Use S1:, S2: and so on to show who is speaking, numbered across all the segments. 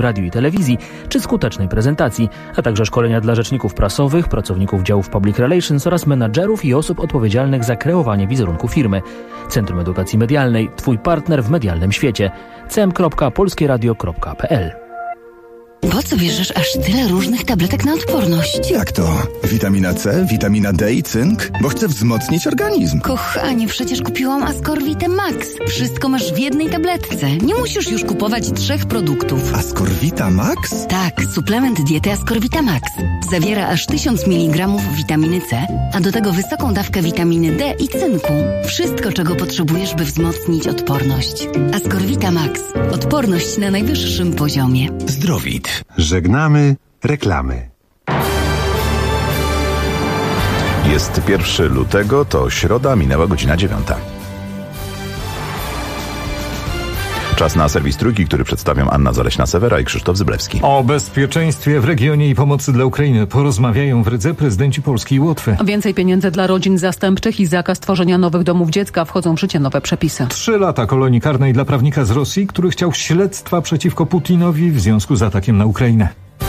S1: radiu i telewizji czy skutecznej prezentacji, a także szkolenia dla rzeczników prasowych, pracowników działów public relations oraz menadżerów i osób odpowiedzialnych za kreowanie wizerunku firmy. Centrum Edukacji Medialnej. Twój partner w medialnym świecie. cm.polskieradio.pl.
S2: Po co bierzesz aż tyle różnych tabletek na odporność?
S3: Jak to? Witamina C, witamina D i cynk? Bo chcę wzmocnić organizm.
S2: Kochanie, przecież kupiłam Ascorvite Max. Wszystko masz w jednej tabletce. Nie musisz już kupować 3 produktów.
S3: Ascorvita Max?
S2: Tak, suplement diety Ascorvita Max. Zawiera aż 1000 mg witaminy C, a do tego wysoką dawkę witaminy D i cynku. Wszystko, czego potrzebujesz, by wzmocnić odporność. Ascorvita Max. Odporność na najwyższym poziomie.
S3: Zdrowit.
S4: Żegnamy reklamy.
S5: Jest 1 lutego, to środa, minęła godzina 9. Czas na serwis Trójki, który przedstawią Anna Zaleśna-Sewera i Krzysztof Zyblewski.
S6: O bezpieczeństwie w regionie i pomocy dla Ukrainy porozmawiają w Rydze prezydenci Polski i Łotwy.
S7: Więcej pieniędzy dla rodzin zastępczych i zakaz tworzenia nowych domów dziecka. Wchodzą w życie nowe przepisy.
S6: 3 lata kolonii karnej dla prawnika z Rosji, który chciał śledztwa przeciwko Putinowi w związku z atakiem na Ukrainę.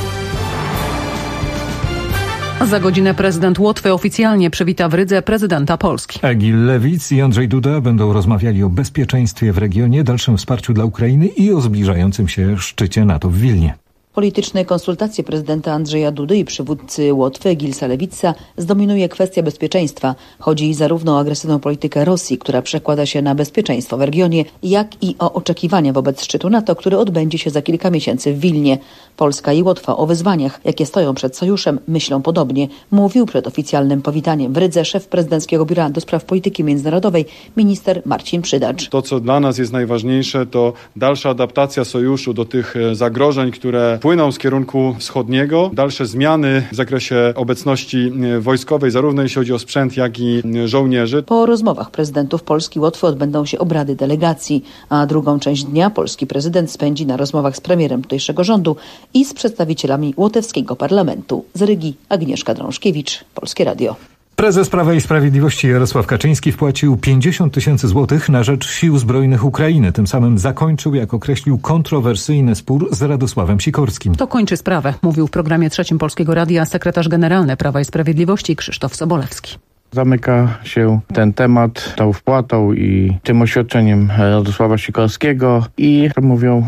S7: Za godzinę prezydent Łotwy oficjalnie przywita w Rydze prezydenta Polski.
S6: Egil Lewicz i Andrzej Duda będą rozmawiali o bezpieczeństwie w regionie, dalszym wsparciu dla Ukrainy i o zbliżającym się szczycie NATO w Wilnie.
S8: Polityczne konsultacje prezydenta Andrzeja Dudy i przywódcy Łotwy Egilsa Lewicza zdominuje kwestia bezpieczeństwa. Chodzi zarówno o agresywną politykę Rosji, która przekłada się na bezpieczeństwo w regionie, jak i o oczekiwania wobec szczytu NATO, który odbędzie się za kilka miesięcy w Wilnie. Polska i Łotwa o wyzwaniach, jakie stoją przed sojuszem, myślą podobnie. Mówił przed oficjalnym powitaniem w Rydze szef prezydenckiego biura do spraw polityki międzynarodowej minister Marcin Przydacz.
S9: To, co dla nas jest najważniejsze, to dalsza adaptacja sojuszu do tych zagrożeń, które płyną z kierunku wschodniego, dalsze zmiany w zakresie obecności wojskowej, zarówno jeśli chodzi o sprzęt, jak i żołnierzy.
S8: Po rozmowach prezydentów Polski i Łotwy odbędą się obrady delegacji, a drugą część dnia polski prezydent spędzi na rozmowach z premierem tutejszego rządu i z przedstawicielami łotewskiego parlamentu. Z Rygi Agnieszka Drążkiewicz, Polskie Radio.
S6: Prezes Prawa i Sprawiedliwości Jarosław Kaczyński wpłacił 50 000 złotych na rzecz Sił Zbrojnych Ukrainy. Tym samym zakończył, jak określił, kontrowersyjny spór z Radosławem Sikorskim.
S7: To kończy sprawę, mówił w programie 3 Polskiego Radia sekretarz generalny Prawa i Sprawiedliwości Krzysztof Sobolewski.
S10: Zamyka się ten temat tą wpłatą i tym oświadczeniem Radosława Sikorskiego i mówią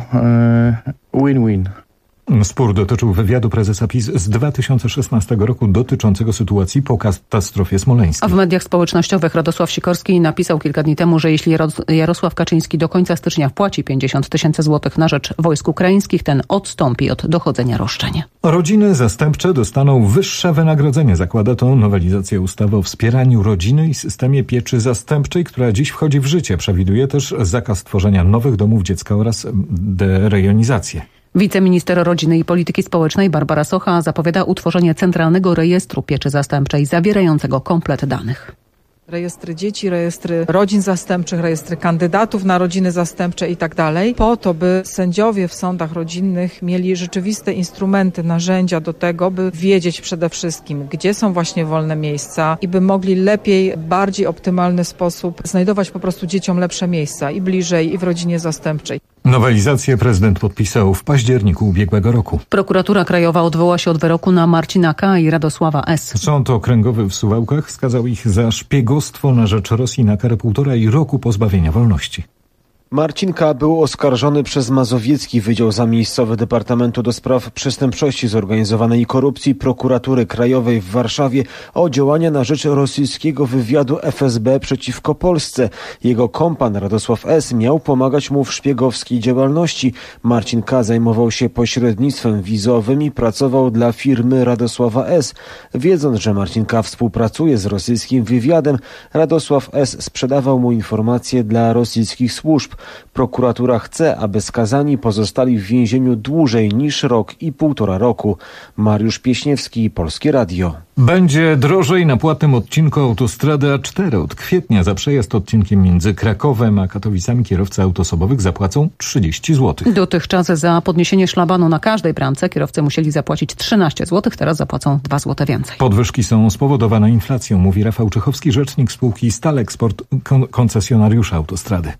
S10: win-win.
S6: Spór dotyczył wywiadu prezesa PiS z 2016 roku dotyczącego sytuacji po katastrofie smoleńskiej.
S7: A w mediach społecznościowych Radosław Sikorski napisał kilka dni temu, że jeśli Jarosław Kaczyński do końca stycznia wpłaci 50 000 złotych na rzecz wojsk ukraińskich, ten odstąpi od dochodzenia roszczeń.
S6: Rodziny zastępcze dostaną wyższe wynagrodzenie. Zakłada to nowelizacja ustawy o wspieraniu rodziny i systemie pieczy zastępczej, która dziś wchodzi w życie. Przewiduje też zakaz tworzenia nowych domów dziecka oraz derejonizację.
S7: Wiceminister Rodziny i Polityki Społecznej Barbara Socha zapowiada utworzenie Centralnego Rejestru Pieczy Zastępczej zawierającego komplet danych.
S11: Rejestry dzieci, rejestry rodzin zastępczych, rejestry kandydatów na rodziny zastępcze i tak dalej, po to, by sędziowie w sądach rodzinnych mieli rzeczywiste instrumenty, narzędzia do tego, by wiedzieć przede wszystkim, gdzie są właśnie wolne miejsca i by mogli lepiej, bardziej optymalny sposób znajdować po prostu dzieciom lepsze miejsca i bliżej, i w rodzinie zastępczej.
S6: Nowelizację prezydent podpisał w październiku ubiegłego roku.
S7: Prokuratura Krajowa odwoła się od wyroku na Marcina K. i Radosława S.
S6: Sąd okręgowy w Suwałkach skazał ich za szpiegostwo na rzecz Rosji na karę 1,5 roku pozbawienia wolności.
S12: Marcin K. był oskarżony przez Mazowiecki Wydział Zamiejscowy Departamentu do Spraw Przestępczości Zorganizowanej i Korupcji Prokuratury Krajowej w Warszawie o działania na rzecz rosyjskiego wywiadu FSB przeciwko Polsce. Jego kompan Radosław S. miał pomagać mu w szpiegowskiej działalności. Marcin K. zajmował się pośrednictwem wizowym i pracował dla firmy Radosława S. Wiedząc, że Marcin K. współpracuje z rosyjskim wywiadem, Radosław S. sprzedawał mu informacje dla rosyjskich służb. Prokuratura chce, aby skazani pozostali w więzieniu dłużej niż rok i 1,5 roku. Mariusz Pieśniewski, Polskie Radio.
S6: Będzie drożej na płatnym odcinku autostrady A4. Od kwietnia za przejazd odcinkiem między Krakowem a Katowicami kierowcy aut osobowych zapłacą 30 zł.
S7: Dotychczas za podniesienie szlabanu na każdej bramce kierowcy musieli zapłacić 13 zł, teraz zapłacą 2 zł więcej.
S6: Podwyżki są spowodowane inflacją, mówi Rafał Czechowski, rzecznik spółki Stalexport, koncesjonariusza autostrady.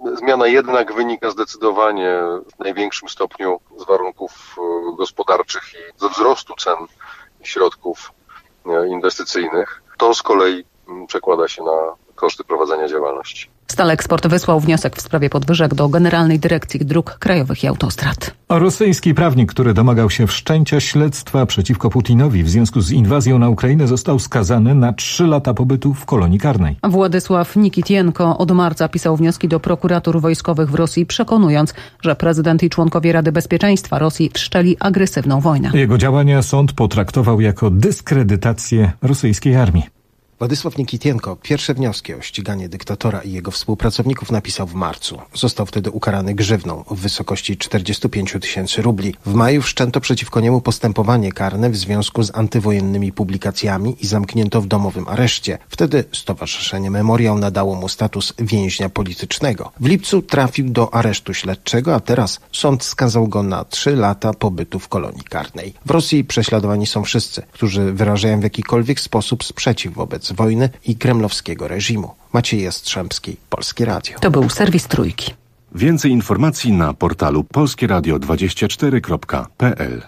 S13: Zmiana jednak wynika zdecydowanie w największym stopniu z warunków gospodarczych i ze wzrostu cen środków inwestycyjnych. To z kolei przekłada się na koszty prowadzenia działalności.
S7: Staleksport wysłał wniosek w sprawie podwyżek do Generalnej Dyrekcji Dróg Krajowych i Autostrad.
S6: Rosyjski prawnik, który domagał się wszczęcia śledztwa przeciwko Putinowi w związku z inwazją na Ukrainę, został skazany na 3 lata pobytu w kolonii karnej.
S7: Władysław Nikitienko od marca pisał wnioski do prokuratur wojskowych w Rosji, przekonując, że prezydent i członkowie Rady Bezpieczeństwa Rosji wszczęli agresywną wojnę.
S6: Jego działania sąd potraktował jako dyskredytację rosyjskiej armii.
S14: Władysław Nikitienko pierwsze wnioski o ściganie dyktatora i jego współpracowników napisał w marcu. Został wtedy ukarany grzywną w wysokości 45 000 rubli. W maju wszczęto przeciwko niemu postępowanie karne w związku z antywojennymi publikacjami i zamknięto w domowym areszcie. Wtedy Stowarzyszenie Memoriał nadało mu status więźnia politycznego. W lipcu trafił do aresztu śledczego, a teraz sąd skazał go na 3 lata pobytu w kolonii karnej. W Rosji prześladowani są wszyscy, którzy wyrażają w jakikolwiek sposób sprzeciw wobec wojny i kremlowskiego reżimu. Maciej Jastrzębski, Polskie Radio.
S7: To był serwis Trójki.
S4: Więcej informacji na portalu polskieradio24.pl.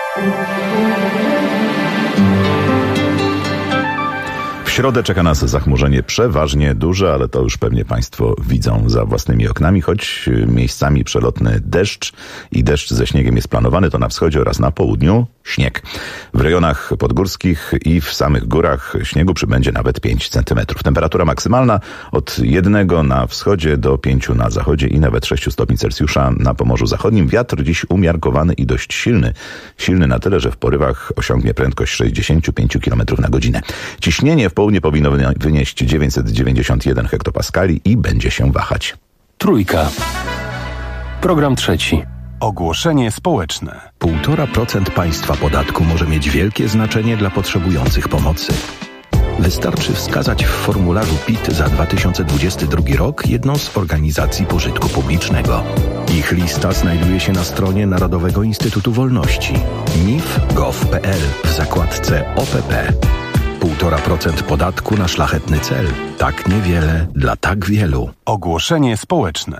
S5: W środę czeka nas zachmurzenie przeważnie duże, ale to już pewnie Państwo widzą za własnymi oknami, choć miejscami przelotny deszcz i deszcz ze śniegiem jest planowany, to na wschodzie oraz na południu śnieg. W rejonach podgórskich i w samych górach śniegu przybędzie nawet 5 cm. Temperatura maksymalna od 1 na wschodzie do 5 na zachodzie i nawet 6 stopni Celsjusza na Pomorzu Zachodnim. Wiatr dziś umiarkowany i dość silny. Silny na tyle, że w porywach osiągnie prędkość 65 km na godzinę. Ciśnienie w południe powinno wynieść 991 hektopaskali i będzie się wahać.
S15: Trójka. Program trzeci.
S4: Ogłoszenie społeczne.
S16: 1,5% państwa podatku może mieć wielkie znaczenie dla potrzebujących pomocy. Wystarczy wskazać w formularzu PIT za 2022 rok jedną z organizacji pożytku publicznego. Ich lista znajduje się na stronie Narodowego Instytutu Wolności mif.gov.pl w zakładce OPP. 1,5% podatku na szlachetny cel. Tak niewiele dla tak wielu.
S4: Ogłoszenie społeczne.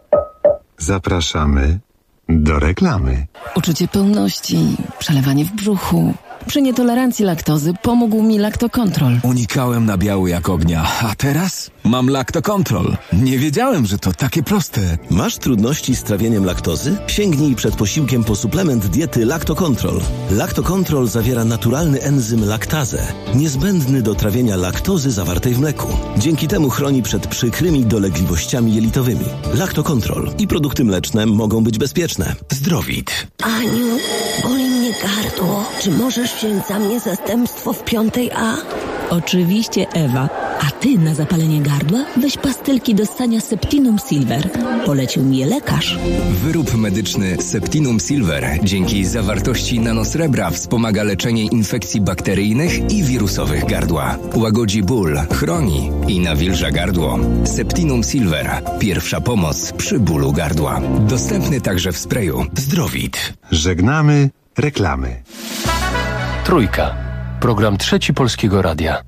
S4: Zapraszamy do reklamy.
S17: Uczucie pełności, przelewanie w brzuchu. Przy nietolerancji laktozy pomógł mi Lactocontrol.
S18: Unikałem nabiału jak ognia, a teraz mam Lactocontrol. Nie wiedziałem, że to takie proste.
S19: Masz trudności z trawieniem laktozy? Sięgnij przed posiłkiem po suplement diety Lactocontrol. Lactocontrol zawiera naturalny enzym laktazę, niezbędny do trawienia laktozy zawartej w mleku. Dzięki temu chroni przed przykrymi dolegliwościami jelitowymi. Lactocontrol i produkty mleczne mogą być bezpieczne. Zdrowit.
S20: Aniu, boli mnie gardło. Czy możesz wziąć za mnie zastępstwo w 5A?
S21: Oczywiście, Ewa. A ty na zapalenie gardła weź pastylki do ssania Septinum Silver. Polecił mi je lekarz.
S18: Wyrób medyczny Septinum Silver dzięki zawartości nanosrebra wspomaga leczenie infekcji bakteryjnych i wirusowych gardła. Łagodzi ból, chroni i nawilża gardło. Septinum Silver. Pierwsza pomoc przy bólu gardła. Dostępny także w sprayu. Zdrowit.
S4: Żegnamy reklamy.
S15: Trójka. Program trzeci Polskiego Radia.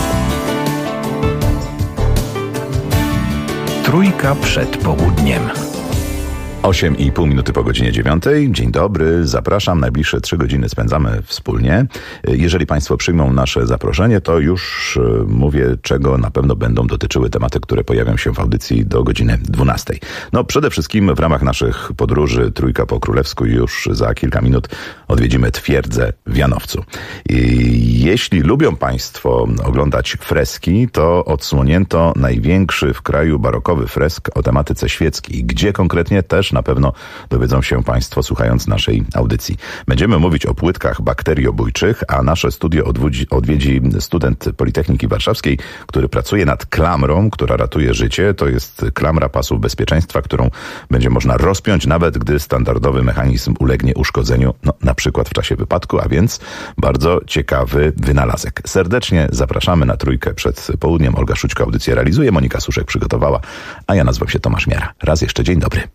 S16: Trójka przed południem.
S5: 8,5 minuty po godzinie 9. Dzień dobry, zapraszam. Najbliższe 3 godziny spędzamy wspólnie. Jeżeli Państwo przyjmą nasze zaproszenie, to już mówię, czego na pewno będą dotyczyły tematy, które pojawią się w audycji do godziny 12. No przede wszystkim w ramach naszych podróży Trójka po Królewsku już za kilka minut odwiedzimy twierdzę w Janowcu. Jeśli lubią Państwo oglądać freski, to odsłonięto największy w kraju barokowy fresk o tematyce świeckiej. Gdzie konkretnie też na pewno dowiedzą się Państwo, słuchając naszej audycji. Będziemy mówić o płytkach bakteriobójczych, a nasze studio odwiedzi student Politechniki Warszawskiej, który pracuje nad klamrą, która ratuje życie. To jest klamra pasów bezpieczeństwa, którą będzie można rozpiąć, nawet gdy standardowy mechanizm ulegnie uszkodzeniu, na przykład w czasie wypadku, a więc bardzo ciekawy wynalazek. Serdecznie zapraszamy na Trójkę przed południem. Olga Szućko audycję realizuje, Monika Suszek przygotowała, a ja nazywam się Tomasz Miara. Raz jeszcze dzień dobry.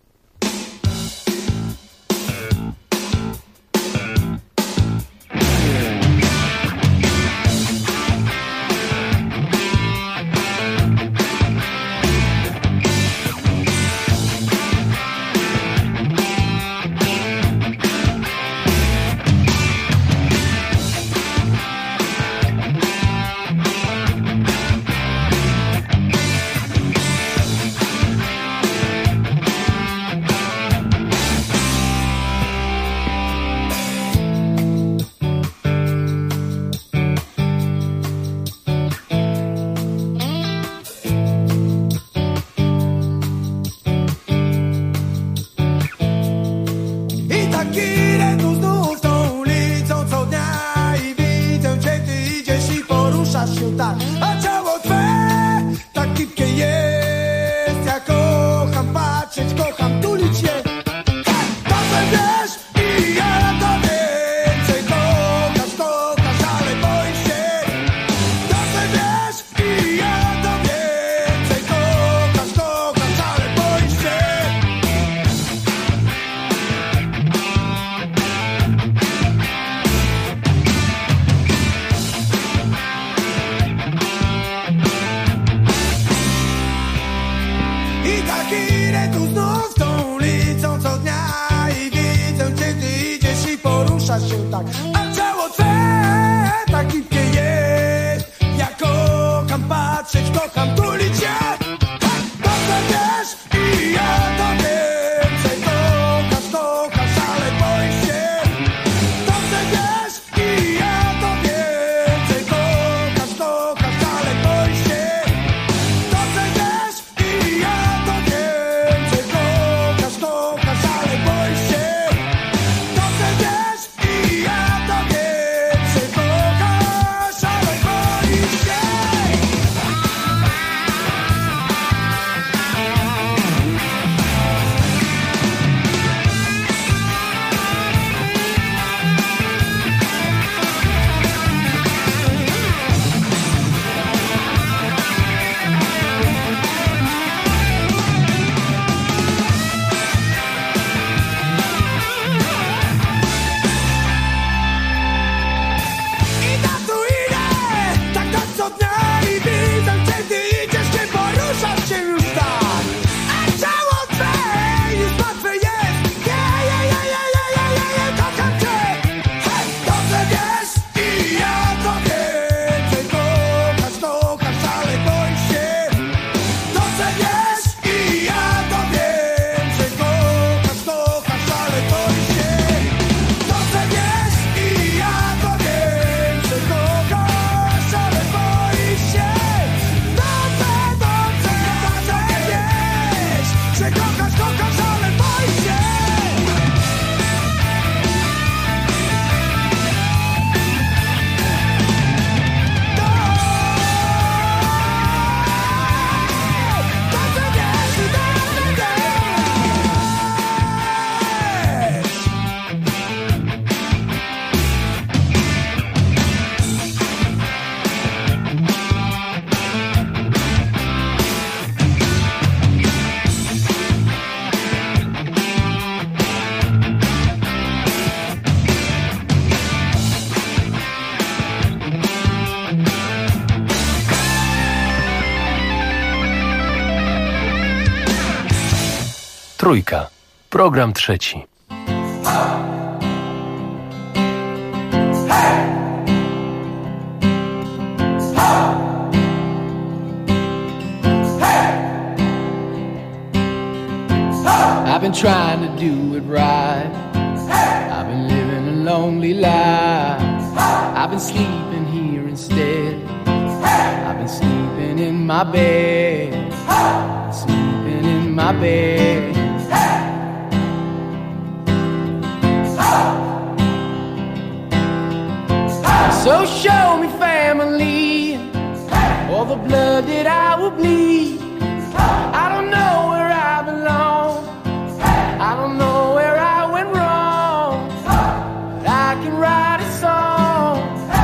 S1: tak idę tu znów tą ulicą co dnia i widzę cię, ty idziesz i poruszasz się tak, a ciało twe tak gibkie jest. Ja kocham patrzeć, kocham tulić się. Dobrze wiesz i ja to więcej kochasz, kochasz, ale boisz się. Dobrze wiesz i ja to więcej kochasz, kochasz, ale boisz się. I tak idę tu znów tą ulicą co dnia i widzę cię, ty idziesz i poruszasz się tak, a ciało twe tak gibkie jest. Ja kocham patrzeć, kocham tulić się. Dobrze wiesz i ja to więcej kochasz, kochasz, ale boisz się. Dobrze wiesz i ja to więcej kochasz, kochasz, ale boisz się. Dobrze wiesz i ja to więcej kochasz, kochasz, ale boisz się. Dobrze wiesz i ja to więcej kochasz, ale boisz się. I tak tu idę, tak co dnia i widzę cię, ty idziesz, nie poruszasz się już tak, a ciało twe już martwe jest. Kocham cię. Dobrze wiesz i ja to więcej kochasz, kochasz, ale boisz się. Dobrze wiesz i ja to więcej kochasz, kochasz, ale boisz się. Dobrze wiesz i ja to więcej kochasz, ale boisz się. Dobrze wiesz, że kochasz, kochasz, ale boisz się. Dobrze wiesz, dobrze wiesz.
S15: Trójka. Program trzeci.
S22: I've been trying to do it right. I've been living a lonely life. I've been sleeping here instead. I've been sleeping in my bed. Sleeping in my bed. So show me family, all the blood that I will bleed. I don't know where I belong. I don't know where I went wrong. But I can write a song.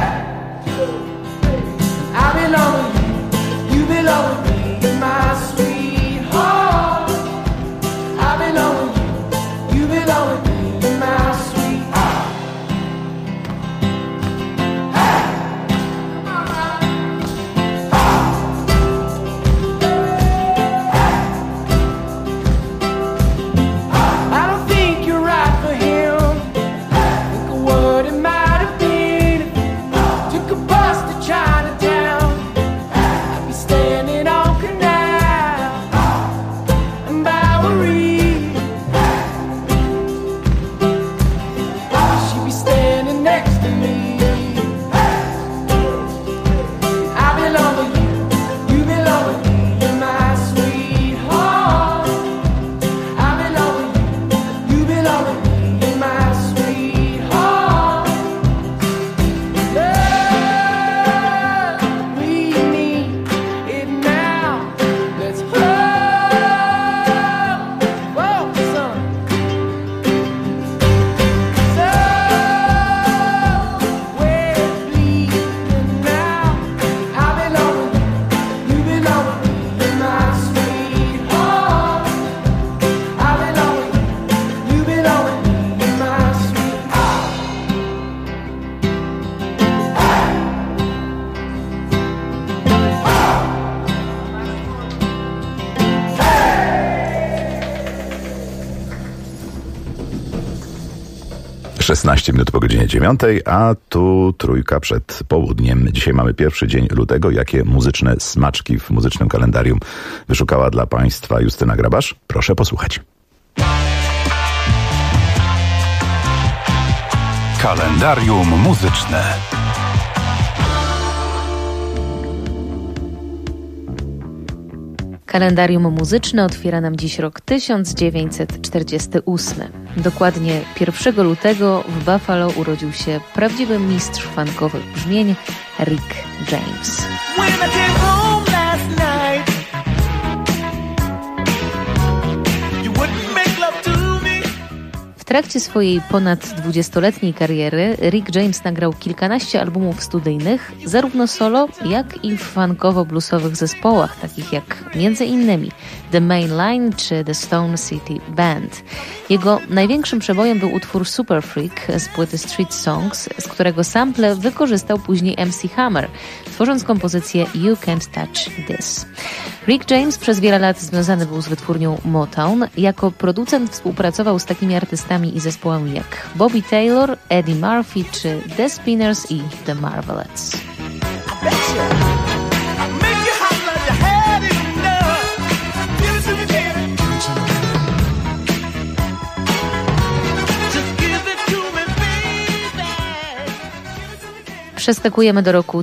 S22: I belong with you, you belong with me, my sweetheart. I belong with you, you belong with me, my sweetheart. My
S5: 16 minut po godzinie 9, a tu trójka przed południem. Dzisiaj mamy pierwszy dzień lutego. Jakie muzyczne smaczki w muzycznym kalendarium wyszukała dla Państwa Justyna Grabasz? Proszę posłuchać.
S4: Kalendarium muzyczne.
S2: Kalendarium muzyczne otwiera nam dziś rok 1948. Dokładnie 1 lutego w Buffalo urodził się prawdziwy mistrz funkowych brzmień Rick James. W trakcie swojej ponad 20-letniej kariery Rick James nagrał kilkanaście albumów studyjnych, zarówno solo, jak i w funkowo-bluesowych zespołach, takich jak m.in. The Main Line czy The Stone City Band. Jego największym przebojem był utwór Super Freak z płyty Street Songs, z którego sample wykorzystał później MC Hammer, tworząc kompozycję You Can't Touch This. Rick James przez wiele lat związany był z wytwórnią Motown. Jako producent współpracował z takimi artystami i zespołami jak Bobby Taylor, Eddie Murphy czy The Spinners i The Marvelettes. Przeskakujemy do roku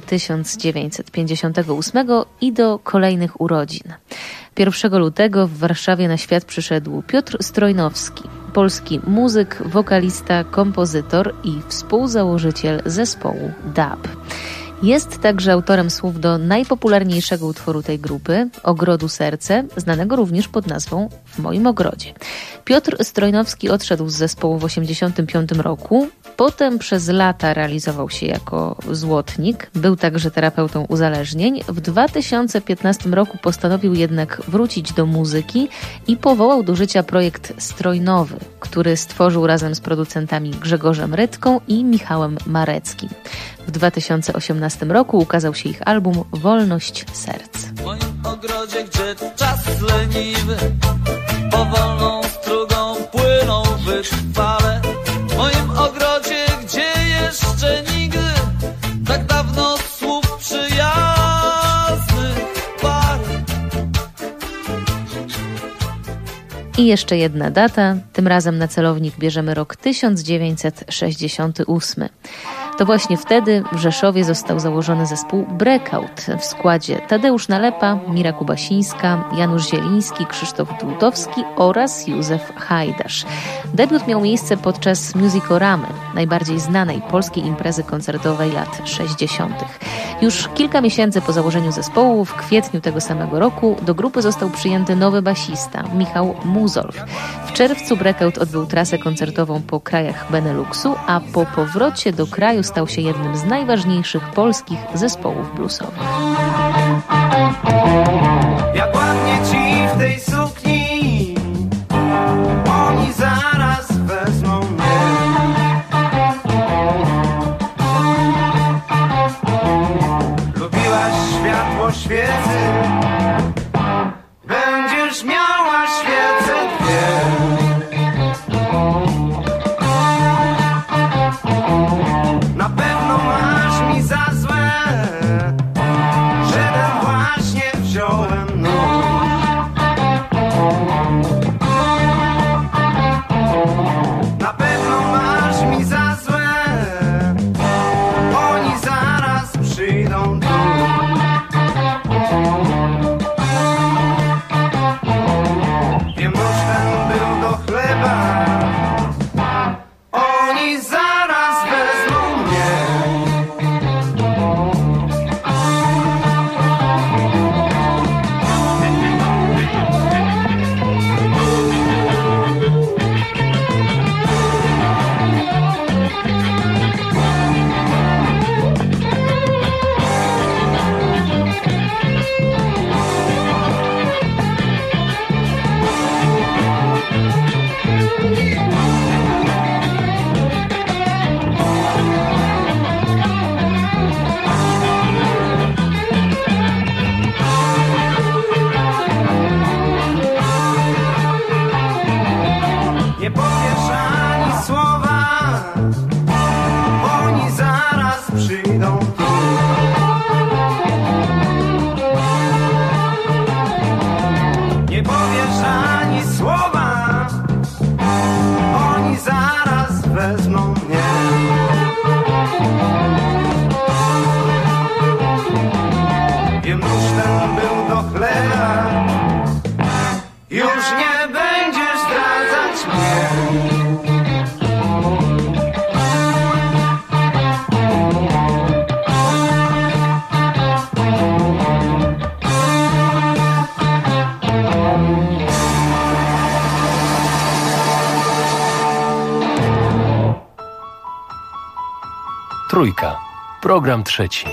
S2: 1958 i do kolejnych urodzin. 1 lutego w Warszawie na świat przyszedł Piotr Strojnowski, polski muzyk, wokalista, kompozytor i współzałożyciel zespołu DAB. Jest także autorem słów do najpopularniejszego utworu tej grupy, Ogrodu Serce, znanego również pod nazwą W moim ogrodzie. Piotr Strojnowski odszedł z zespołu w 1985 roku, potem przez lata realizował się jako złotnik, był także terapeutą uzależnień. W 2015 roku postanowił jednak wrócić do muzyki i powołał do życia projekt Strojnowy, który stworzył razem z producentami Grzegorzem Rydką i Michałem Mareckim. W 2018 roku ukazał się ich album Wolność Serc.
S3: W moim ogrodzie, gdzie czas leniwy powolną strugą płyną wytrwale. W moim ogrodzie, gdzie jeszcze nigdy tak dawno słów przyjaznych parę.
S2: I jeszcze jedna data, tym razem na celownik bierzemy rok 1968. To właśnie wtedy w Rzeszowie został założony zespół Breakout w składzie Tadeusz Nalepa, Mira Kubasińska, Janusz Zieliński, Krzysztof Dłutowski oraz Józef Hajdasz. Debiut miał miejsce podczas Musicoramy, najbardziej znanej polskiej imprezy koncertowej lat 60. Już kilka miesięcy po założeniu zespołu, w kwietniu tego samego roku, do grupy został przyjęty nowy basista, Michał Muzolf. W czerwcu Breakout odbył trasę koncertową po krajach Beneluxu, a po powrocie do kraju stał się jednym z najważniejszych polskich zespołów bluesowych.
S1: Jak ładnie ci w tej sukni, oni zaraz wezmą mnie. Lubiłaś światło świecy, będziesz miała świecę dwie. Na pewno masz mi za złe, że ten właśnie wziąłem nóż. Na pewno masz mi za złe, oni zaraz przyjdą tu. Wiem, nóż ten był do chleba, oni zaraz wezmą mnie. kochają mnie. Wiem, nóż ten był do chleba, już nie będziesz zdradzać mnie.
S15: Trójka. Program trzeci.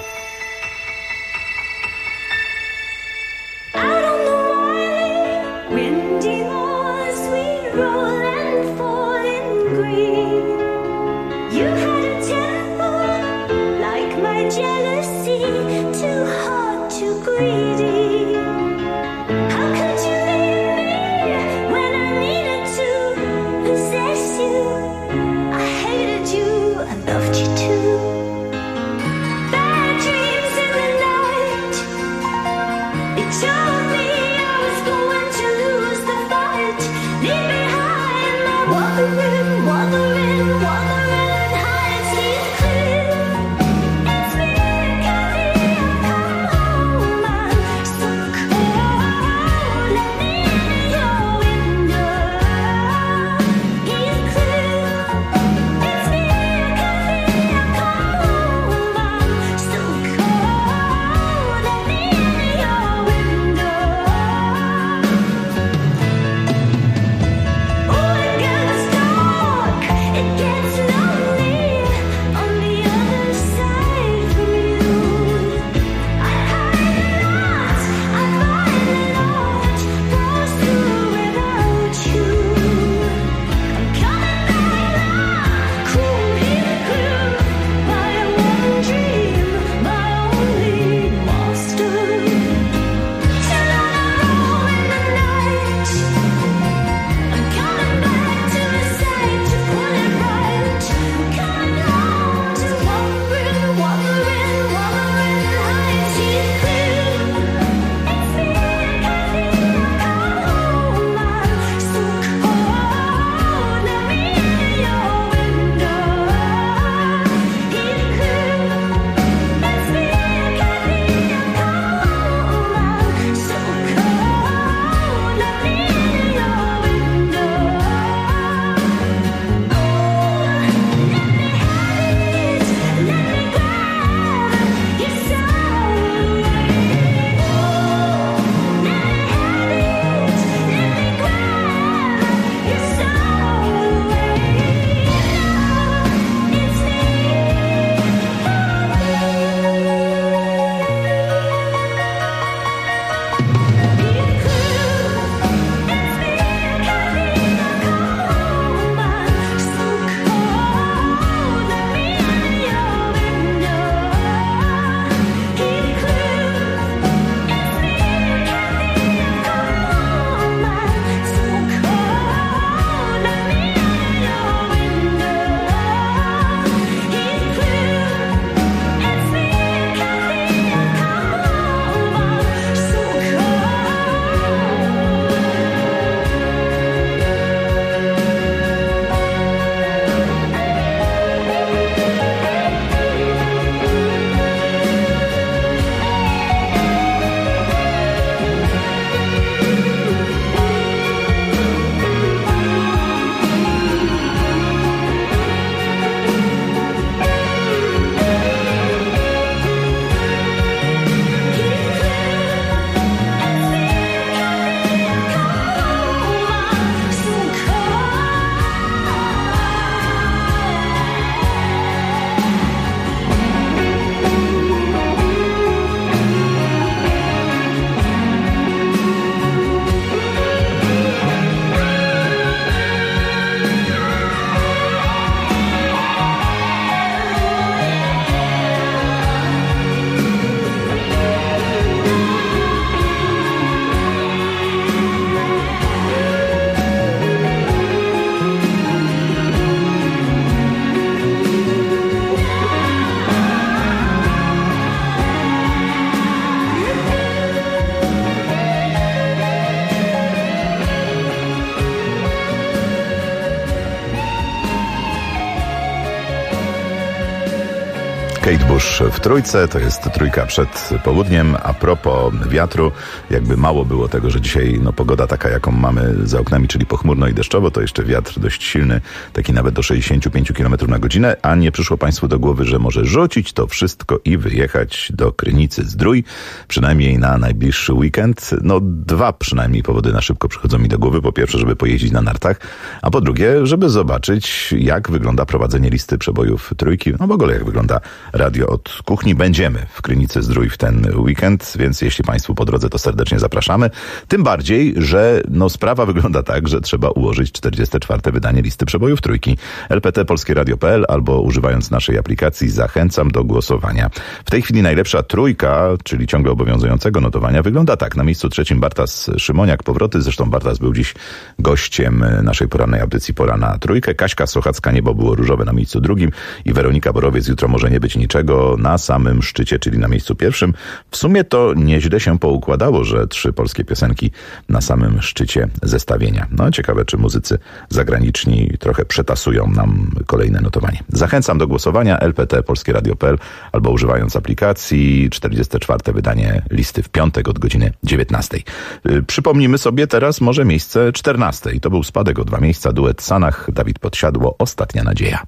S5: Kate Bush w trójce, to jest trójka przed południem. A propos wiatru, jakby mało było tego, że dzisiaj pogoda taka, jaką mamy za oknami, czyli pochmurno i deszczowo, to jeszcze wiatr dość silny, taki nawet do 65 km na godzinę, a nie przyszło Państwu do głowy, że może rzucić to wszystko i wyjechać do Krynicy-Zdrój, przynajmniej na najbliższy weekend. Dwa przynajmniej powody na szybko przychodzą mi do głowy. Po pierwsze, żeby pojeździć na nartach, a po drugie, żeby zobaczyć, jak wygląda prowadzenie listy przebojów trójki, w ogóle jak wygląda radio od kuchni. Będziemy w Krynicy-Zdrój w ten weekend, więc jeśli Państwu po drodze, to serdecznie zapraszamy. Tym bardziej, że sprawa wygląda tak, że trzeba ułożyć 44. wydanie listy przebojów trójki. lpt.polskieradio.pl albo używając naszej aplikacji zachęcam do głosowania. W tej chwili najlepsza trójka, czyli ciągle obowiązującego notowania, wygląda tak. Na miejscu 3 Bartas Szymoniak, powroty. Zresztą Bartas był dziś gościem naszej porannej audycji Pora na trójkę. Kaśka Sochacka, Niebo było różowe na miejscu 2 i Weronika Borowiec, Jutro może nie być niczego, na samym szczycie, czyli na miejscu 1. W sumie to nieźle się poukładało, że 3 polskie piosenki na samym szczycie zestawienia. Ciekawe, czy muzycy zagraniczni trochę przetasują nam kolejne notowanie. Zachęcam do głosowania lpt.polskieradio.pl albo używając aplikacji 44. wydanie listy w piątek od godziny 19. Przypomnijmy sobie teraz może miejsce 14. I to był spadek o 2 miejsca, duet Sanach, Dawid Podsiadło, Ostatnia nadzieja.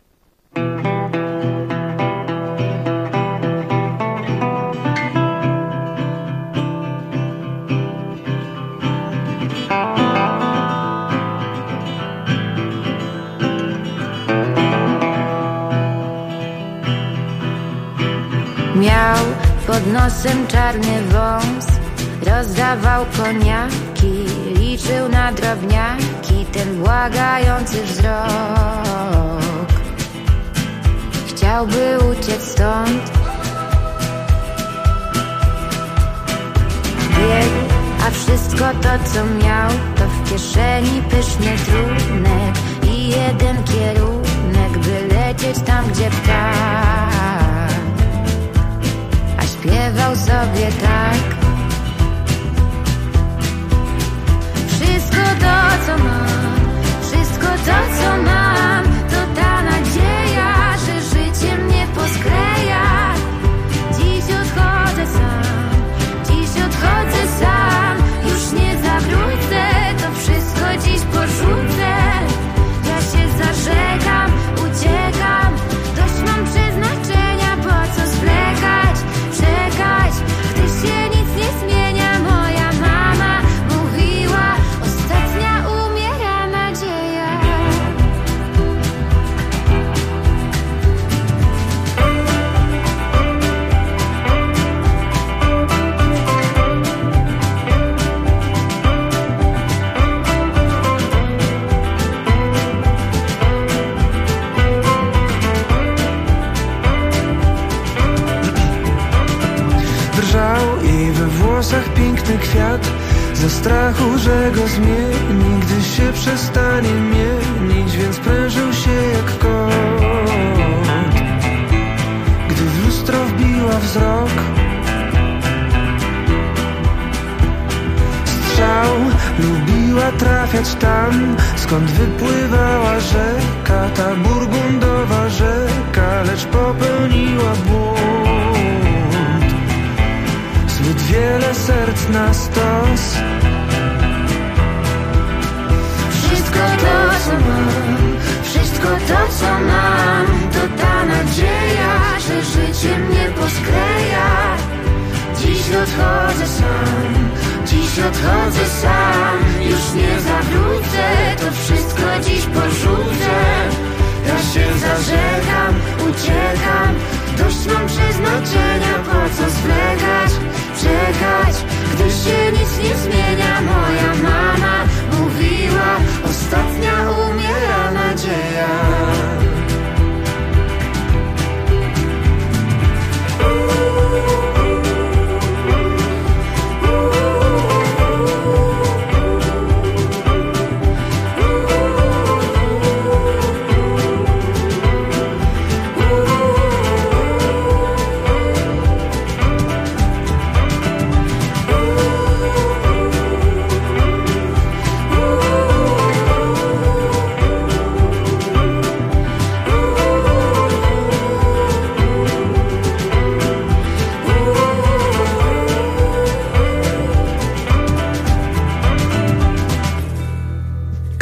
S8: Miał pod nosem czarny wąs, rozdawał koniaki, liczył na drobniaki ten błagający wzrok. Chciałby uciec stąd, biegł, a wszystko to co miał to w kieszeni pyszny trunek i jeden kierunek, by lecieć tam gdzie ptak. A śpiewał sobie tak: wszystko to co mam, wszystko to co mam, to ta nadzieja, że życie mnie poskleja. Dziś odchodzę sam, dziś odchodzę sam, już nie zawrócę, to wszystko dziś porzucę. Ja się zażegam, uciekam, dość mam przeznaczenia, po co zwlekać, czekać, gdy się nic nie zmienia. Moja mama mówiła, ostatnia umiera nadzieja.
S1: Drżał jej we włosach piękny kwiat, ze strachu, że go zmieni, gdy się przestanie mienić, więc prężył się jak kot. Gdy w lustro wbiła wzrok, strzał lubiła trafiać tam, skąd wypływała rzeka, ta burgundowa rzeka, lecz popełniła błąd. Zbyt wiele serc na stos. Wszystko to co mam, wszystko to co mam, to ta nadzieja, że życie mnie poskleja. Dziś odchodzę sam, dziś odchodzę sam, już nie zawrócę, to wszystko dziś porzucę. Ja się zażegam, uciekam, dość mam przeznaczenia, po co zwlekać, czekać, gdy się nic nie zmienia. Moja mama mówiła, ostatnia umiera nadzieja.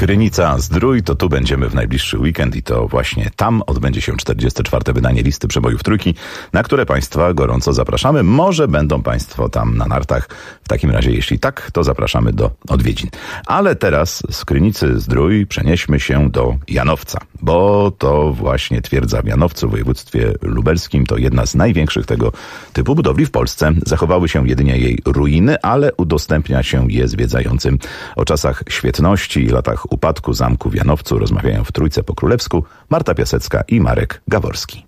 S5: Krynica-Zdrój, to tu będziemy w najbliższy weekend i to właśnie tam odbędzie się 44. wydanie listy przebojów Trójki, na które Państwa gorąco zapraszamy. Może będą Państwo tam na nartach. W takim razie, jeśli tak, to zapraszamy do odwiedzin. Ale teraz z Krynicy-Zdrój przenieśmy się do Janowca, bo to właśnie twierdza w Janowcu w województwie lubelskim to jedna z największych tego typu budowli w Polsce. Zachowały się jedynie jej ruiny, ale udostępnia się je zwiedzającym. O czasach świetności i latach upadku zamku w Janowcu rozmawiają w Trójce po królewsku Marta Piasecka i Marek Gaworski.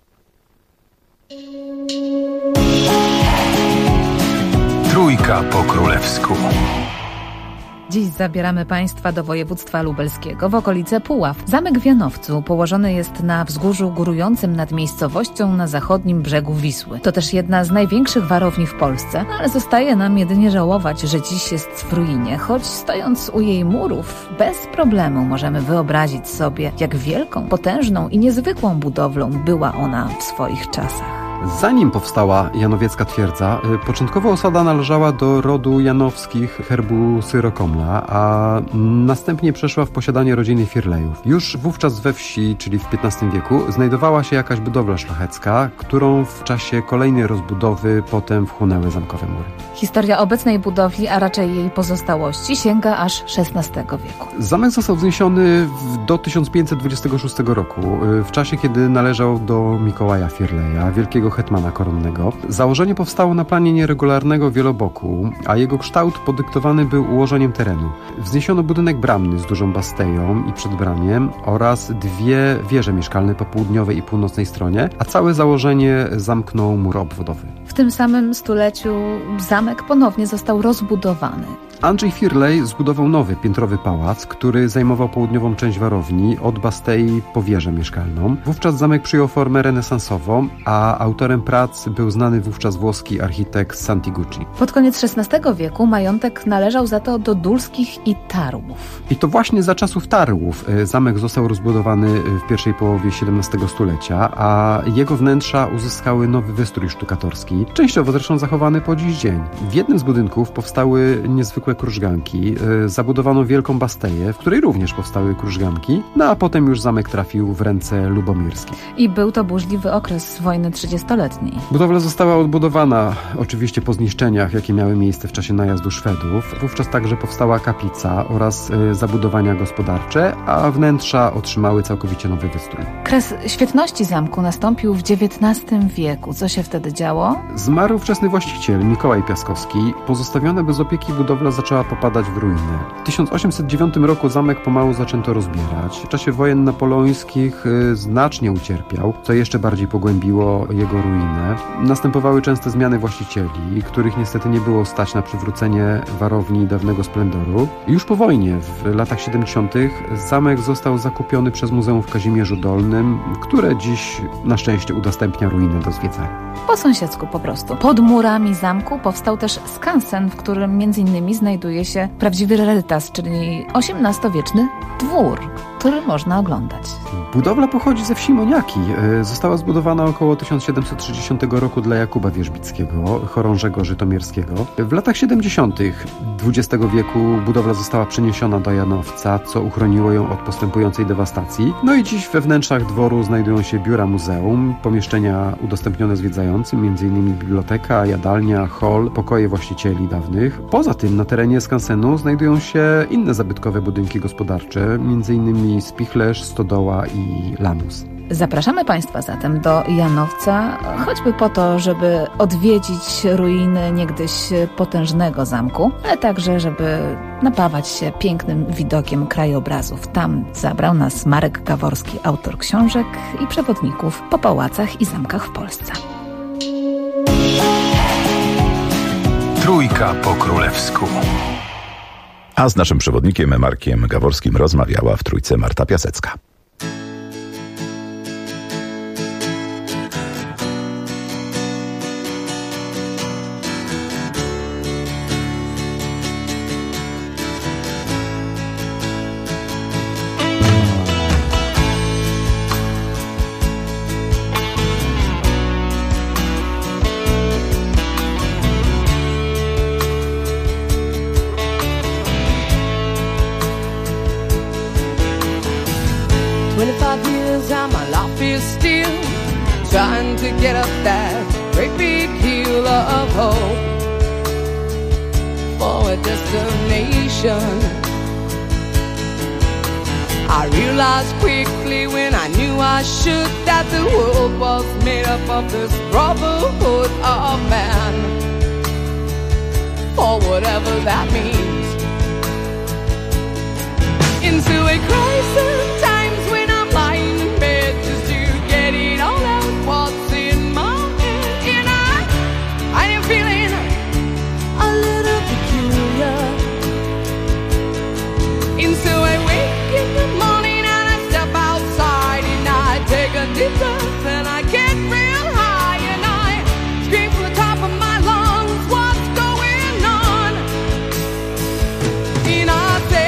S4: Trójka po królewsku.
S2: Dziś zabieramy Państwa do województwa lubelskiego, w okolice Puław. Zamek w Janowcu położony jest na wzgórzu górującym nad miejscowością na zachodnim brzegu Wisły. To też jedna z największych warowni w Polsce, ale zostaje nam jedynie żałować, że dziś jest w ruinie, choć stojąc u jej murów, bez problemu możemy wyobrazić sobie, jak wielką, potężną i niezwykłą budowlą była ona w swoich czasach.
S9: Zanim powstała janowiecka twierdza, początkowo osada należała do rodu janowskich herbu Syrokomla, a następnie przeszła w posiadanie rodziny Firlejów. Już wówczas we wsi, czyli w XV wieku, znajdowała się jakaś budowla szlachecka, którą w czasie kolejnej rozbudowy potem wchłonęły zamkowe mury.
S2: Historia obecnej budowli, a raczej jej pozostałości, sięga aż XVI wieku.
S9: Zamek został wzniesiony do 1526 roku, w czasie kiedy należał do Mikołaja Firleja, wielkiego hetmana koronnego. Założenie powstało na planie nieregularnego wieloboku, a jego kształt podyktowany był ułożeniem terenu. Wzniesiono budynek bramny z dużą basteją i przedbramiem oraz dwie wieże mieszkalne po południowej i północnej stronie, a całe założenie zamknął mur obwodowy.
S2: W tym samym stuleciu zamek ponownie został rozbudowany.
S9: Andrzej Firlej zbudował nowy, piętrowy pałac, który zajmował południową część warowni, od bastei po wieżę mieszkalną. Wówczas zamek przyjął formę renesansową, a autorem prac był znany wówczas włoski architekt Santigucci.
S2: Pod koniec XVI wieku majątek należał za to do Dulskich i Tarłów.
S9: I to właśnie za czasów Tarłów zamek został rozbudowany w pierwszej połowie XVII stulecia, a jego wnętrza uzyskały nowy wystrój sztukatorski, częściowo zresztą zachowany po dziś dzień. W jednym z budynków powstały niezwykłe krużganki, zabudowano wielką basteję, w której również powstały krużganki, no a potem już zamek trafił w ręce lubomirskich.
S2: I był to burzliwy okres wojny 30-letniej.
S9: Budowla została odbudowana oczywiście po zniszczeniach, jakie miały miejsce w czasie najazdu Szwedów. Wówczas także powstała kaplica oraz zabudowania gospodarcze, a wnętrza otrzymały całkowicie nowy wystrój.
S2: Kres świetności zamku nastąpił w XIX wieku. Co się wtedy działo?
S9: Zmarł wczesny właściciel, Mikołaj Piaskowski. Pozostawiona bez opieki budowla zaczęła popadać w ruinę. W 1809 roku zamek pomału zaczęto rozbierać. W czasie wojen napoleońskich znacznie ucierpiał, co jeszcze bardziej pogłębiło jego ruinę. Następowały częste zmiany właścicieli, których niestety nie było stać na przywrócenie warowni dawnego splendoru. Już po wojnie, w latach 70. zamek został zakupiony przez Muzeum w Kazimierzu Dolnym, które dziś na szczęście udostępnia ruinę do zwiedzania.
S2: Po sąsiedzku po prostu. Pod murami zamku powstał też skansen, w którym m.in. znajduje się prawdziwy rarytas, czyli XVIII-wieczny dwór, który można oglądać.
S9: Budowla pochodzi ze wsi Moniaki. Została zbudowana około 1760 roku dla Jakuba Wierzbickiego, chorążego żytomierskiego. W latach 70. XX wieku budowla została przeniesiona do Janowca, co uchroniło ją od postępującej dewastacji. No i dziś we wnętrzach dworu znajdują się biura muzeum, pomieszczenia udostępnione zwiedzającym, m.in. biblioteka, jadalnia, hol, pokoje właścicieli dawnych. Poza tym na terenie skansenu znajdują się inne zabytkowe budynki gospodarcze, m.in. spichlerz, stodoła i lamus.
S2: Zapraszamy Państwa zatem do Janowca, choćby po to, żeby odwiedzić ruiny niegdyś potężnego zamku, ale także, żeby napawać się pięknym widokiem krajobrazów. Tam zabrał nas Marek Gaworski, autor książek i przewodników po pałacach i zamkach w Polsce.
S4: Trójka po królewsku.
S5: A z naszym przewodnikiem Markiem Gaworskim rozmawiała w Trójce Marta Piasecka.
S22: still, trying to get up that great big hill of hope for a destination. I realized quickly when I knew I should that the world was made up of this brotherhood of man, or whatever that means. Into a crisis times when I'm lying in bed just to get it all out what's in my head. And I am feeling a little peculiar. And so I wake in the morning and I step outside and I take a deep breath and I get real high and I scream from the top of my lungs, what's going on? And I say,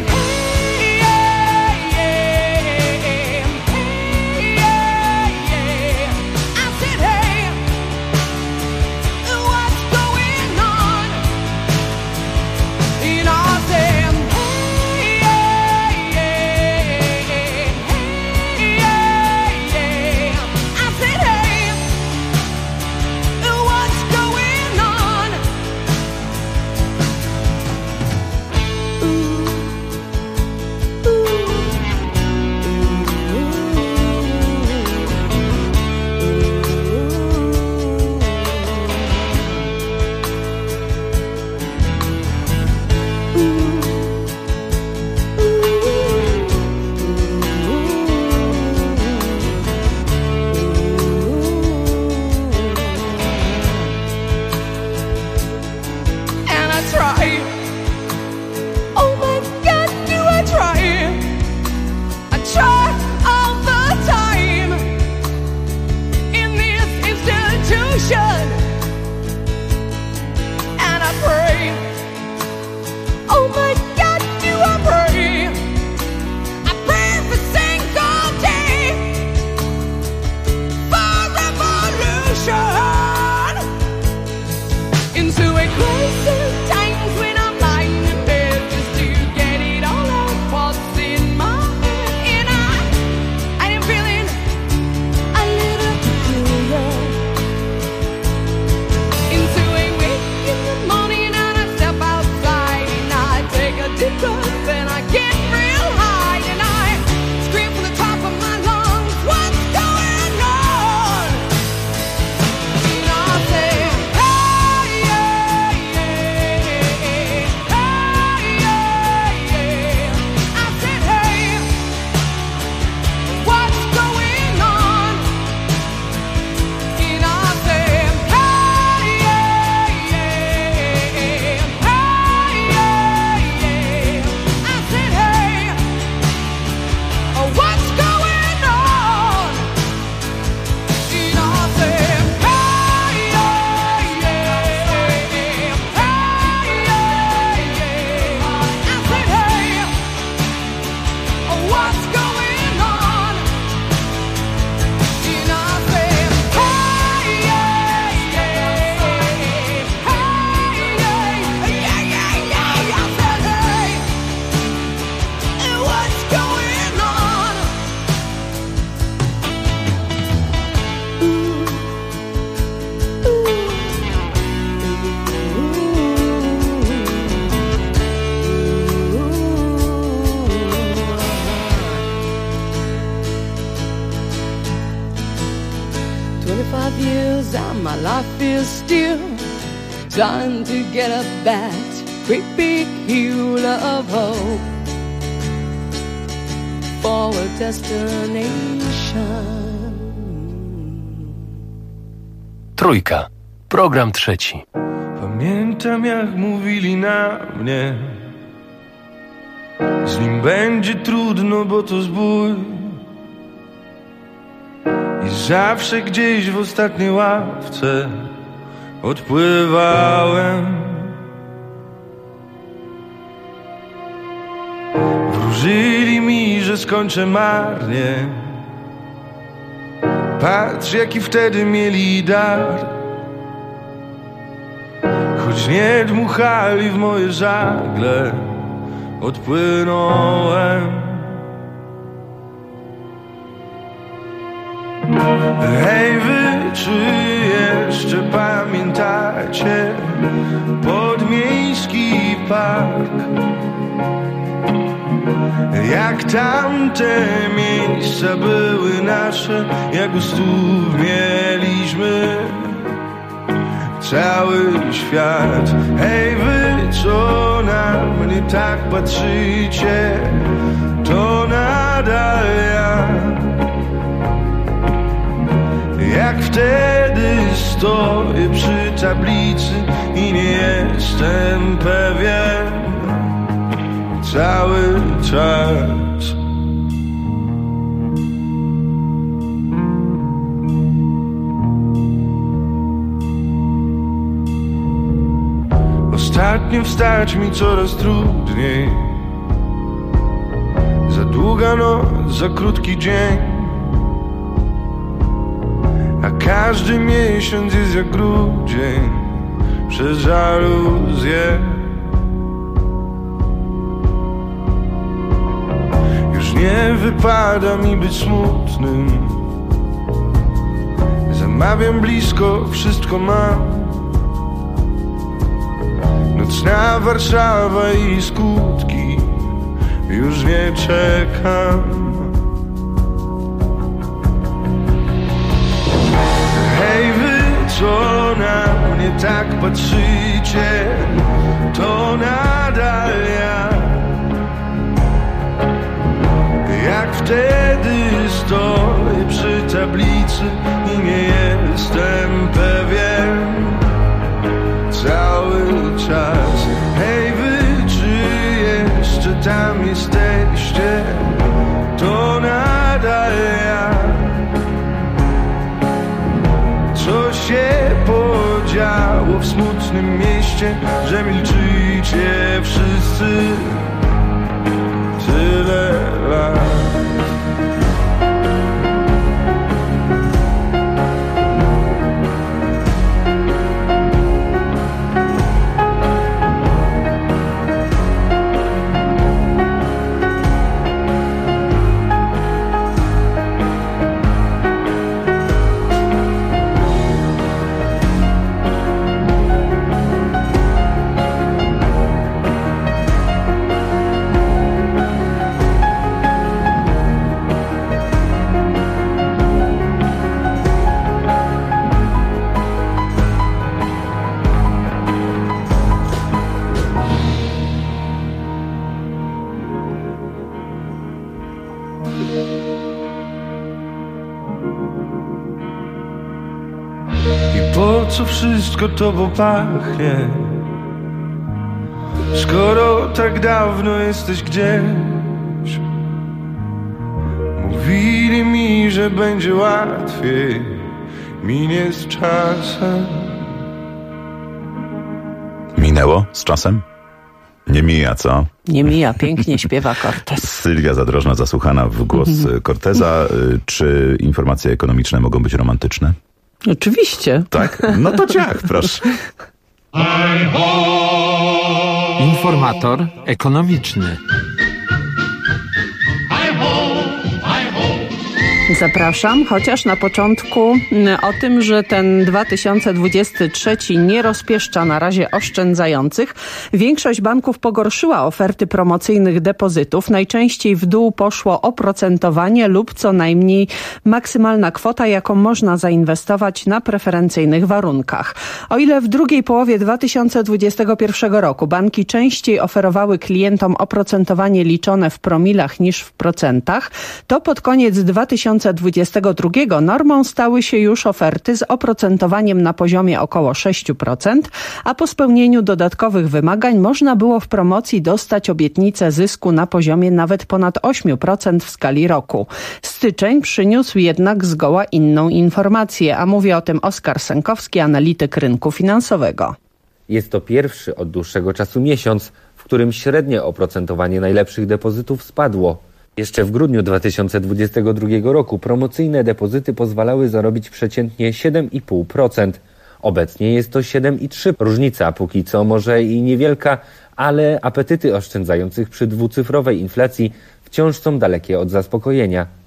S22: my life is still trying to get up that great big hill of hope for a destination.
S15: Trójka. Program trzeci.
S1: Pamiętam, jak mówili na mnie, z nim będzie trudno, bo to zbój. I zawsze gdzieś w ostatniej ławce odpływałem. Wróżyli mi, że skończę marnie. Patrz, jaki wtedy mieli dar. Choć nie dmuchali w moje żagle, odpłynąłem. Hej wy, czy jeszcze pamiętacie podmiejski park? Jak tamte miejsca były nasze, jak u stóp mieliśmy cały świat. Hej wy, co na mnie tak patrzycie, to nadal ja. Jak wtedy stoję przy tablicy i nie jestem pewien cały czas. Ostatnio wstać mi coraz trudniej. Za długa noc, za krótki dzień, a każdy miesiąc jest jak grudzień przez żaluzję. Już nie wypada mi być smutnym. Zamawiam blisko, wszystko mam. Nocna Warszawa i skutki, już nie czekam. Hej wy, co na mnie tak patrzycie, to nadal ja. Jak wtedy stoję przy tablicy i nie jestem pewien cały czas. Hej wy, czy jeszcze tam jesteście, to nadal ja. Co się podziało w smutnym mieście, że milczycie wszyscy tyle lat? Po co wszystko to pachnie, skoro tak dawno jesteś gdzieś? Mówili mi, że będzie łatwiej, minie z czasem.
S5: Minęło z czasem? Nie mija, co?
S7: Nie mija, pięknie śpiewa Cortez.
S5: Sylwia Zadrożna zasłuchana w głos Corteza. Czy informacje ekonomiczne mogą być romantyczne?
S7: Oczywiście.
S5: Tak? No to ciach, proszę.
S10: Informator ekonomiczny.
S7: Zapraszam, chociaż na początku o tym, że ten 2023 nie rozpieszcza na razie oszczędzających. Większość banków pogorszyła oferty promocyjnych depozytów. Najczęściej w dół poszło oprocentowanie lub co najmniej maksymalna kwota, jaką można zainwestować na preferencyjnych warunkach. O ile w drugiej połowie 2021 roku banki częściej oferowały klientom oprocentowanie liczone w promilach niż w procentach, to pod koniec 2022 normą stały się już oferty z oprocentowaniem na poziomie około 6%, a po spełnieniu dodatkowych wymagań można było w promocji dostać obietnicę zysku na poziomie nawet ponad 8% w skali roku. Styczeń przyniósł jednak zgoła inną informację, a mówi o tym Oskar Sękowski, analityk rynku finansowego.
S11: Jest to pierwszy od dłuższego czasu miesiąc, w którym średnie oprocentowanie najlepszych depozytów spadło. Jeszcze w grudniu 2022 roku promocyjne depozyty pozwalały zarobić przeciętnie 7,5%. Obecnie jest to 7,3%. Różnica póki co może i niewielka, ale apetyty oszczędzających przy dwucyfrowej inflacji wciąż są dalekie od zaspokojenia.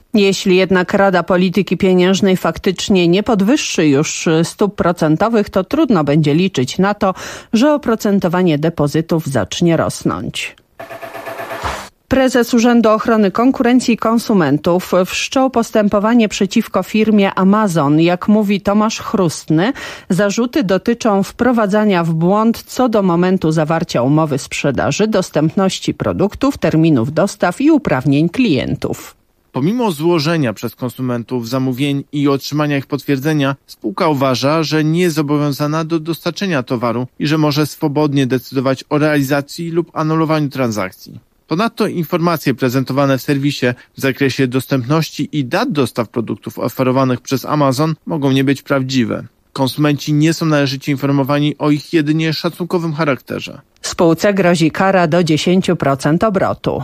S7: Jeśli jednak Rada Polityki Pieniężnej faktycznie nie podwyższy już stóp procentowych, to trudno będzie liczyć na to, że oprocentowanie depozytów zacznie rosnąć. Prezes Urzędu Ochrony Konkurencji i Konsumentów wszczął postępowanie przeciwko firmie Amazon. Jak mówi Tomasz Chrustny, zarzuty dotyczą wprowadzania w błąd co do momentu zawarcia umowy sprzedaży, dostępności produktów, terminów dostaw i uprawnień klientów.
S10: Pomimo złożenia przez konsumentów zamówień i otrzymania ich potwierdzenia, spółka uważa, że nie jest zobowiązana do dostarczenia towaru i że może swobodnie decydować o realizacji lub anulowaniu transakcji. Ponadto informacje prezentowane w serwisie w zakresie dostępności i dat dostaw produktów oferowanych przez Amazon mogą nie być prawdziwe. Konsumenci nie są należycie informowani o ich jedynie szacunkowym charakterze.
S7: Spółce grozi kara do 10% obrotu.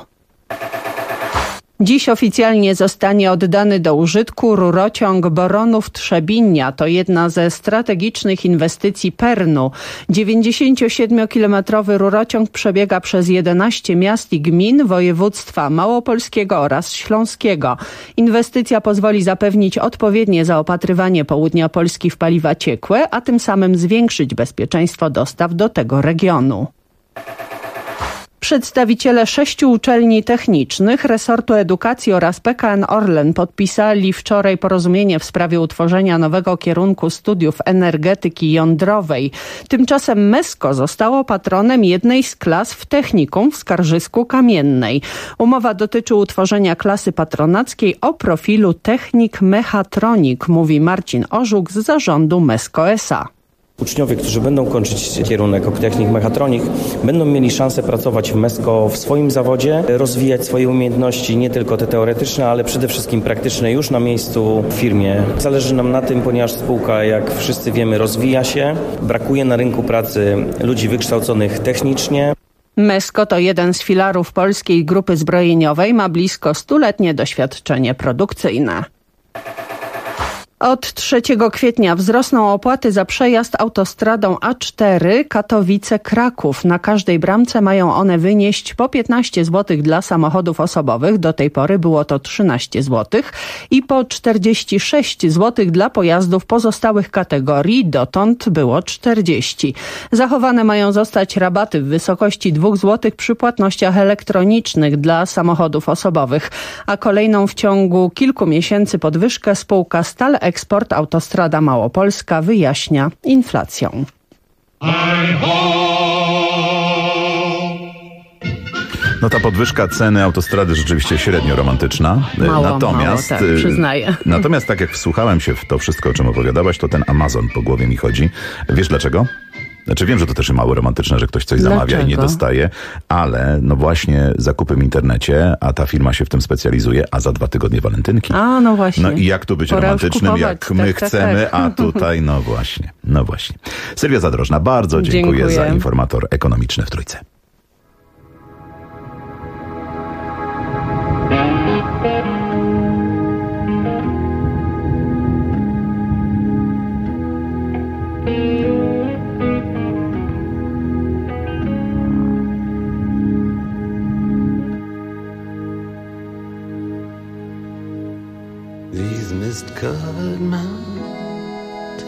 S7: Dziś oficjalnie zostanie oddany do użytku rurociąg Boronów-Trzebinia. To jedna ze strategicznych inwestycji PERN-u. 97-kilometrowy rurociąg przebiega przez 11 miast i gmin województwa małopolskiego oraz śląskiego. Inwestycja pozwoli zapewnić odpowiednie zaopatrywanie południa Polski w paliwa ciekłe, a tym samym zwiększyć bezpieczeństwo dostaw do tego regionu. Przedstawiciele 6 uczelni technicznych, resortu edukacji oraz PKN Orlen podpisali wczoraj porozumienie w sprawie utworzenia nowego kierunku studiów energetyki jądrowej. Tymczasem MESCO zostało patronem jednej z klas w technikum w Skarżysku-Kamiennej. Umowa dotyczy utworzenia klasy patronackiej o profilu technik-mechatronik, mówi Marcin Orzuk z zarządu MESCO S.A.
S12: Uczniowie, którzy będą kończyć kierunek technik mechatronik, będą mieli szansę pracować w MESCO w swoim zawodzie, rozwijać swoje umiejętności, nie tylko te teoretyczne, ale przede wszystkim praktyczne już na miejscu w firmie. Zależy nam na tym, ponieważ spółka, jak wszyscy wiemy, rozwija się, brakuje na rynku pracy ludzi wykształconych technicznie.
S7: MESCO to jeden z filarów polskiej grupy zbrojeniowej, ma blisko 100-letnie doświadczenie produkcyjne. Od 3 kwietnia wzrosną opłaty za przejazd autostradą A4 Katowice-Kraków. Na każdej bramce mają one wynieść po 15 zł dla samochodów osobowych, do tej pory było to 13 zł, i po 46 zł dla pojazdów pozostałych kategorii, dotąd było 40. Zachowane mają zostać rabaty w wysokości 2 zł przy płatnościach elektronicznych dla samochodów osobowych, a kolejną w ciągu kilku miesięcy podwyżkę spółka Stal Eksport Autostrada Małopolska wyjaśnia inflacją.
S5: No ta podwyżka ceny autostrady rzeczywiście średnio romantyczna.
S7: Mało, tak, przyznaję.
S5: Natomiast tak jak wsłuchałem się w to wszystko, o czym opowiadałaś, to ten Amazon po głowie mi chodzi. Wiesz dlaczego? Znaczy wiem, że to też jest mało romantyczne, że ktoś coś zamawia i nie dostaje, ale no właśnie zakupy w internecie, a ta firma się w tym specjalizuje, a za 2 tygodnie walentynki.
S7: A, no właśnie.
S5: No i jak tu być
S7: Pora
S5: romantycznym, jak my chcemy, a tutaj no właśnie. Sylwia Zadrożna, bardzo dziękuję za informator ekonomiczny w Trójce.
S23: These mist-covered mountains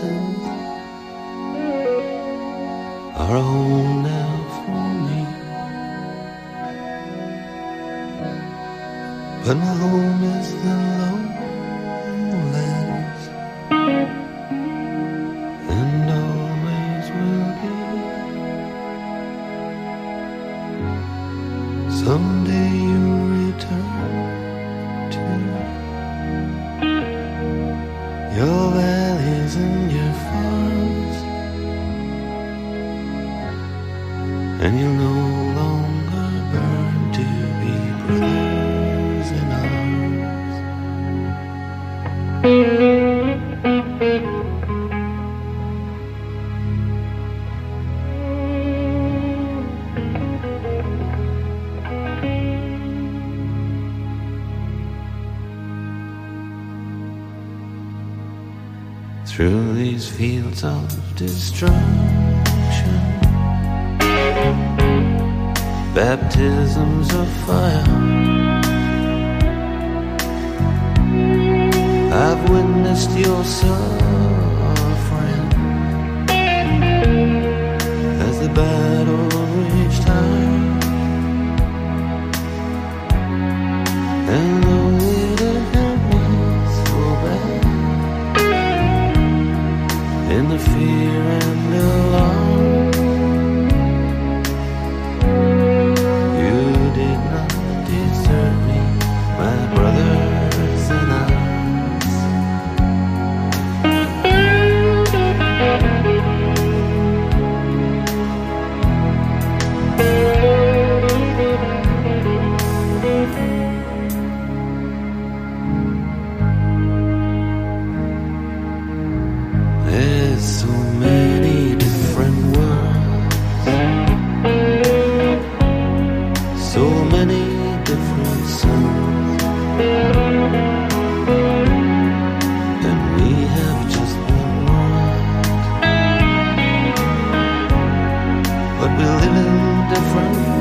S23: are a home now for me, but my home is the lowlands, and always will be. Someday you'll return to your valleys and your farms, and you'll no longer burn to be brothers in arms. Through these fields of destruction, baptisms of fire, rest your suffering as the battle reached high. And though it had been so bad, in the fear and alarm, you did not desert me, my brothers in arms. There's so many different worlds, so many different suns, and we have just one world, but we live in different ones.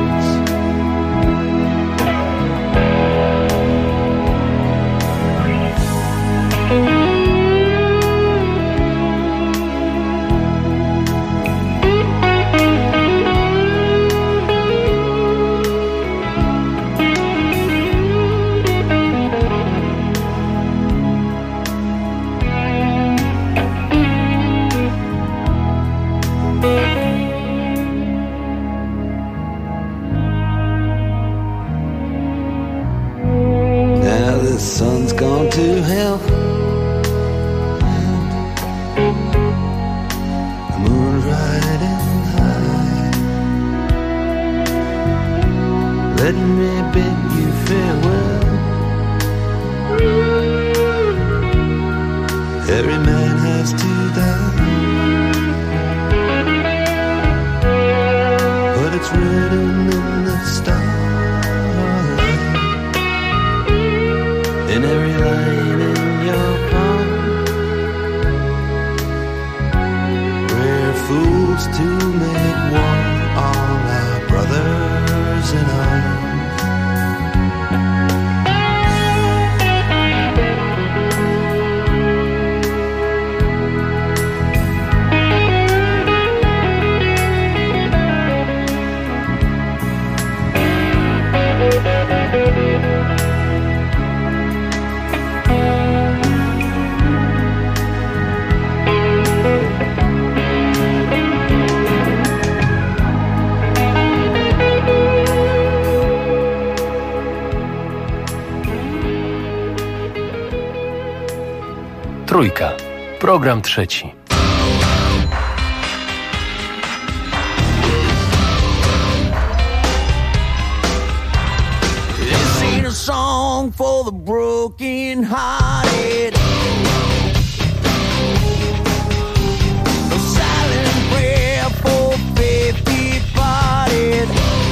S23: Now the sun's gone to hell, the moon's riding high. Let me bid you farewell. Every man has to die, but it's written in the starlight, in every line in your palm. We're fools to make one, all our brothers in arms.
S15: Trójka. Program trzeci.
S23: This ain't a song for the broken hearted, no silent prayer for faith departed.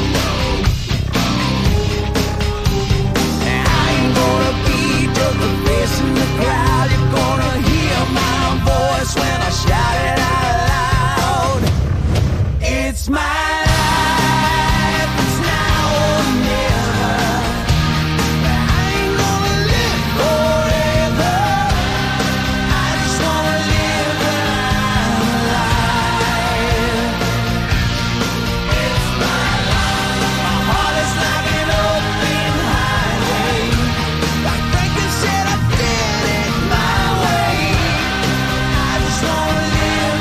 S23: I ain't gonna be just a face in the crowd. You're gonna hear my voice when I shout it out loud. It's my life, it's now or never. I ain't gonna live forever. I just wanna live alive. It's my life. My heart is like an open highway. Like Franklin said, I did it my way. I just wanna live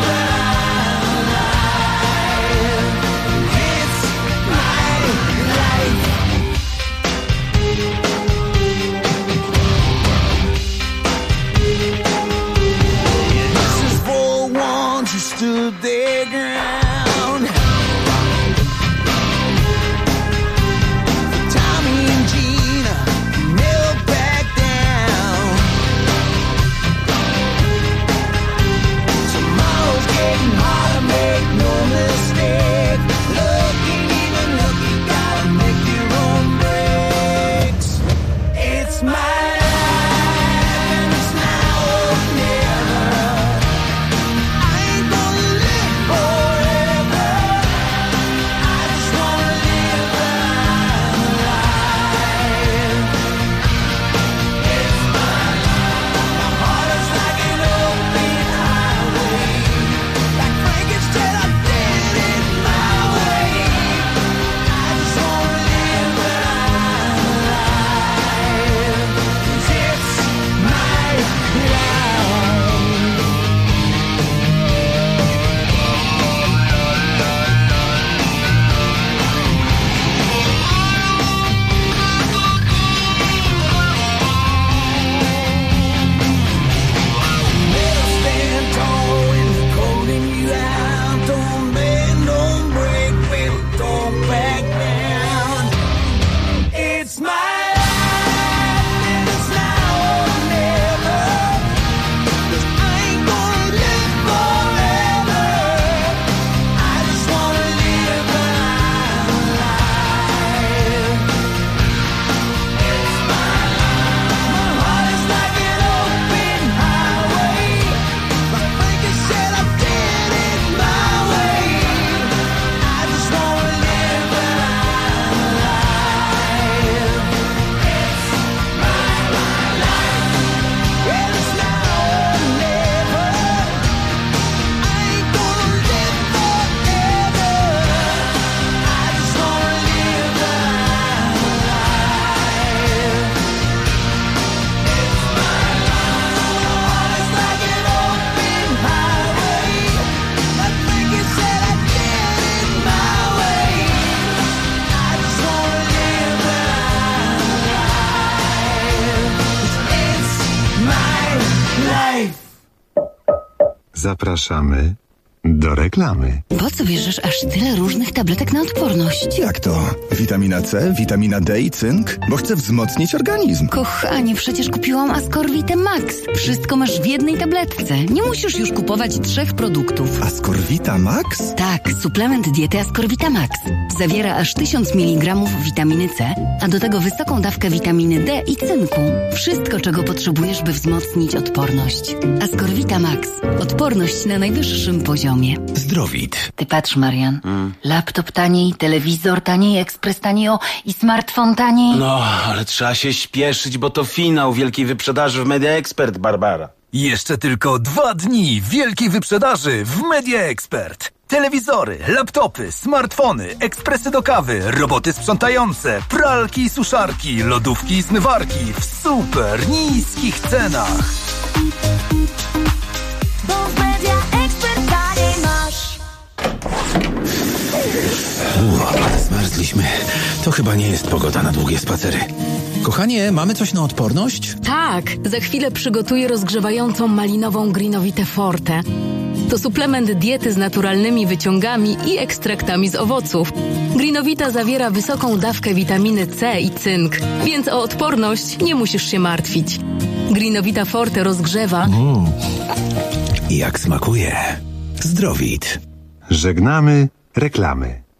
S23: alive. It's my life. This is for ones who stood their ground. For Tommy and Gina, who never backed down. Tomorrow's getting harder, make no mistake. Looking even looking, gotta make your own breaks. It's my life, and it's now or never. I ain't gonna live forever.
S6: Zapraszamy do reklamy.
S13: Po co bierzesz aż tyle różnych tabletek na odporność?
S14: Jak to? Witamina C, witamina D i cynk? Bo chcę wzmocnić organizm.
S13: Kochanie, przecież kupiłam Ascorvite Max. Wszystko masz w jednej tabletce. Nie musisz już kupować 3 produktów.
S14: Ascorvita Max?
S13: Tak, suplement diety Ascorvita Max. Zawiera aż 1000 mg witaminy C, a do tego wysoką dawkę witaminy D i cynku. Wszystko, czego potrzebujesz, by wzmocnić odporność. Ascorvita Max. Odporność na najwyższym poziomie.
S14: Zdrowit.
S13: Ty patrz, Marian. Laptop taniej, telewizor taniej, ekspres taniej i smartfon taniej.
S24: No, ale trzeba się śpieszyć, bo to finał wielkiej wyprzedaży w Media Expert, Barbara.
S25: Jeszcze tylko 2 dni wielkiej wyprzedaży w Media Expert. Telewizory, laptopy, smartfony, ekspresy do kawy, roboty sprzątające, pralki i suszarki, lodówki i zmywarki w super niskich cenach.
S23: Bo w Media Expert taniej masz.
S19: Zmarzliśmy. To chyba nie jest pogoda na długie spacery. Kochanie, mamy coś na odporność?
S17: Tak, za chwilę przygotuję rozgrzewającą malinową Greenovitę Forte. To suplement diety z naturalnymi wyciągami i ekstraktami z owoców. Greenovita zawiera wysoką dawkę witaminy C i cynk, więc o odporność nie musisz się martwić. Greenovita Forte rozgrzewa.
S19: Jak smakuje. Zdrowit.
S6: Żegnamy reklamy.